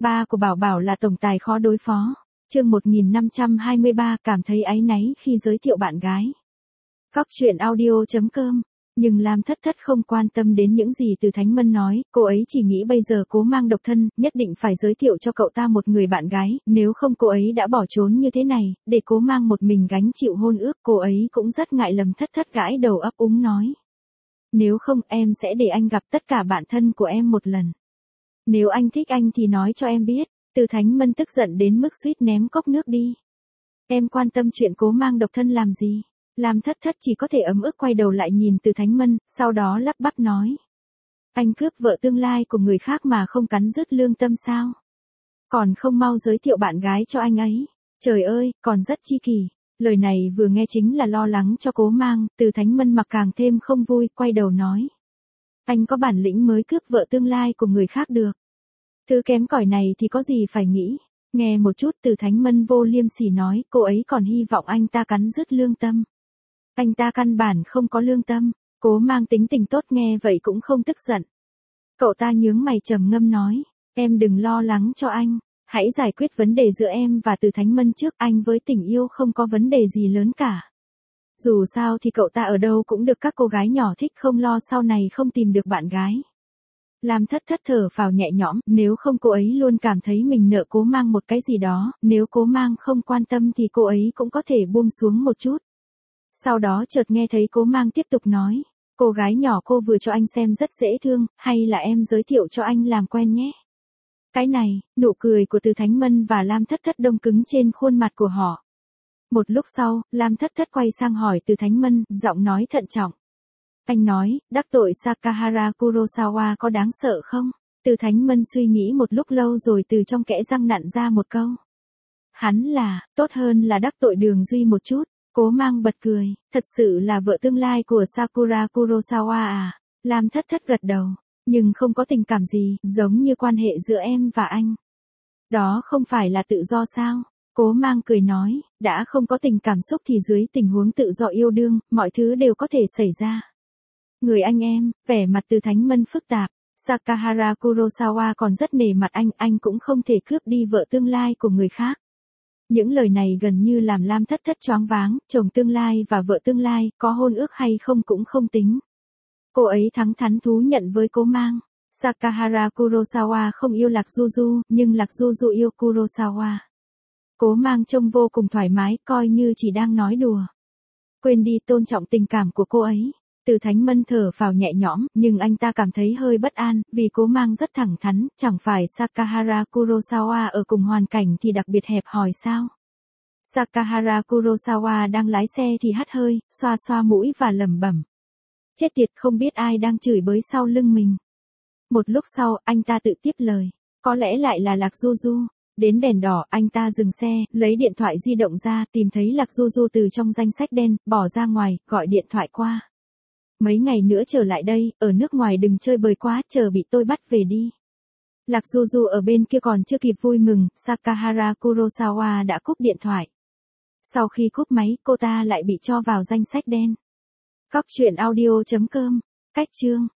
Ba của Bảo Bảo là tổng tài khó đối phó. Chương 1523 cảm thấy áy náy khi giới thiệu bạn gái. Cóc truyện audio.com. Nhưng Lam Thất Thất không quan tâm đến những gì Từ Thánh Mân nói, cô ấy chỉ nghĩ bây giờ Cố Mang độc thân, nhất định phải giới thiệu cho cậu ta một người bạn gái, nếu không cô ấy đã bỏ trốn như thế này, để Cố Mang một mình gánh chịu hôn ước, cô ấy cũng rất ngại. Lâm Thất Thất gãi đầu ấp úng nói. Nếu không em sẽ để anh gặp tất cả bạn thân của em một lần. Nếu anh thích anh thì nói cho em biết. Từ Thánh Mân tức giận đến mức suýt ném cốc nước đi. Em quan tâm chuyện Cố Mang độc thân làm gì? Lam Thất Thất chỉ có thể ấm ức quay đầu lại nhìn Từ Thánh Mân, sau đó lắp bắp nói. Anh cướp vợ tương lai của người khác mà không cắn rứt lương tâm sao? Còn không mau giới thiệu bạn gái cho anh ấy. Trời ơi, còn rất chi kỷ. Lời này vừa nghe chính là lo lắng cho Cố Mang, Từ Thánh Mân mặc càng thêm không vui, quay đầu nói. Anh có bản lĩnh mới cướp vợ tương lai của người khác được. Thứ kém cỏi này thì có gì phải nghĩ. Nghe một chút, Từ Thánh Mân vô liêm sỉ nói, cô ấy còn hy vọng anh ta cắn rứt lương tâm. Anh ta căn bản không có lương tâm. Cố Mang tính tình tốt nghe vậy cũng không tức giận. Cậu ta nhướng mày trầm ngâm nói, em đừng lo lắng cho anh, hãy giải quyết vấn đề giữa em và Từ Thánh Mân trước, anh với tình yêu không có vấn đề gì lớn cả. Dù sao thì cậu ta ở đâu cũng được các cô gái nhỏ thích, không lo sau này không tìm được bạn gái. Lam Thất Thất thở phào nhẹ nhõm, nếu không cô ấy luôn cảm thấy mình nợ Cố Mang một cái gì đó, nếu Cố Mang không quan tâm thì cô ấy cũng có thể buông xuống một chút. Sau đó chợt nghe thấy Cố Mang tiếp tục nói, cô gái nhỏ cô vừa cho anh xem rất dễ thương, hay là em giới thiệu cho anh làm quen nhé. Cái này, nụ cười của Từ Thánh Mân và Lam Thất Thất đông cứng trên khuôn mặt của họ. Một lúc sau, Lam Thất Thất quay sang hỏi Từ Thánh Mân, giọng nói thận trọng. Anh nói, đắc tội Sakahara Kurosawa có đáng sợ không? Từ Thánh Mân suy nghĩ một lúc lâu rồi từ trong kẽ răng nặn ra một câu. Hắn là, tốt hơn là đắc tội Đường Duy một chút. Cố Mang bật cười, thật sự là vợ tương lai của Sakura Kurosawa à? Lam Thất Thất gật đầu, nhưng không có tình cảm gì, giống như quan hệ giữa em và anh. Đó không phải là tự do sao? Cố Mang cười nói, đã không có tình cảm xúc thì dưới tình huống tự do yêu đương, mọi thứ đều có thể xảy ra. Người anh em, vẻ mặt Từ Thánh Mân phức tạp, Sakahara Kurosawa còn rất nể mặt anh cũng không thể cướp đi vợ tương lai của người khác. Những lời này gần như làm Lam Thất Thất choáng váng, chồng tương lai và vợ tương lai, có hôn ước hay không cũng không tính. Cô ấy thẳng thắn thú nhận với Cố Mang. Sakahara Kurosawa không yêu Lạc Du Du, nhưng Lạc Du Du yêu Kurosawa. Cố Mang trông vô cùng thoải mái, coi như chỉ đang nói đùa. Quên đi tôn trọng tình cảm của cô ấy. Từ Thánh Mân thở phào nhẹ nhõm, nhưng anh ta cảm thấy hơi bất an, vì Cố Mang rất thẳng thắn, chẳng phải Sakahara Kurosawa ở cùng hoàn cảnh thì đặc biệt hẹp hòi sao? Sakahara Kurosawa đang lái xe thì hắt hơi, xoa xoa mũi và lẩm bẩm. Chết tiệt, không biết ai đang chửi bới sau lưng mình. Một lúc sau, anh ta tự tiếp lời. Có lẽ lại là Lạc Du Du. Đến đèn đỏ, anh ta dừng xe, lấy điện thoại di động ra, tìm thấy Lạc Du Du từ trong danh sách đen, bỏ ra ngoài, gọi điện thoại qua. Mấy ngày nữa trở lại đây, ở nước ngoài đừng chơi bời quá, chờ bị tôi bắt về đi. Lạc Du Du ở bên kia còn chưa kịp vui mừng, Sakahara Kurosawa đã cúp điện thoại. Sau khi cúp máy, cô ta lại bị cho vào danh sách đen. Cóc truyện audio.com. Cách chương.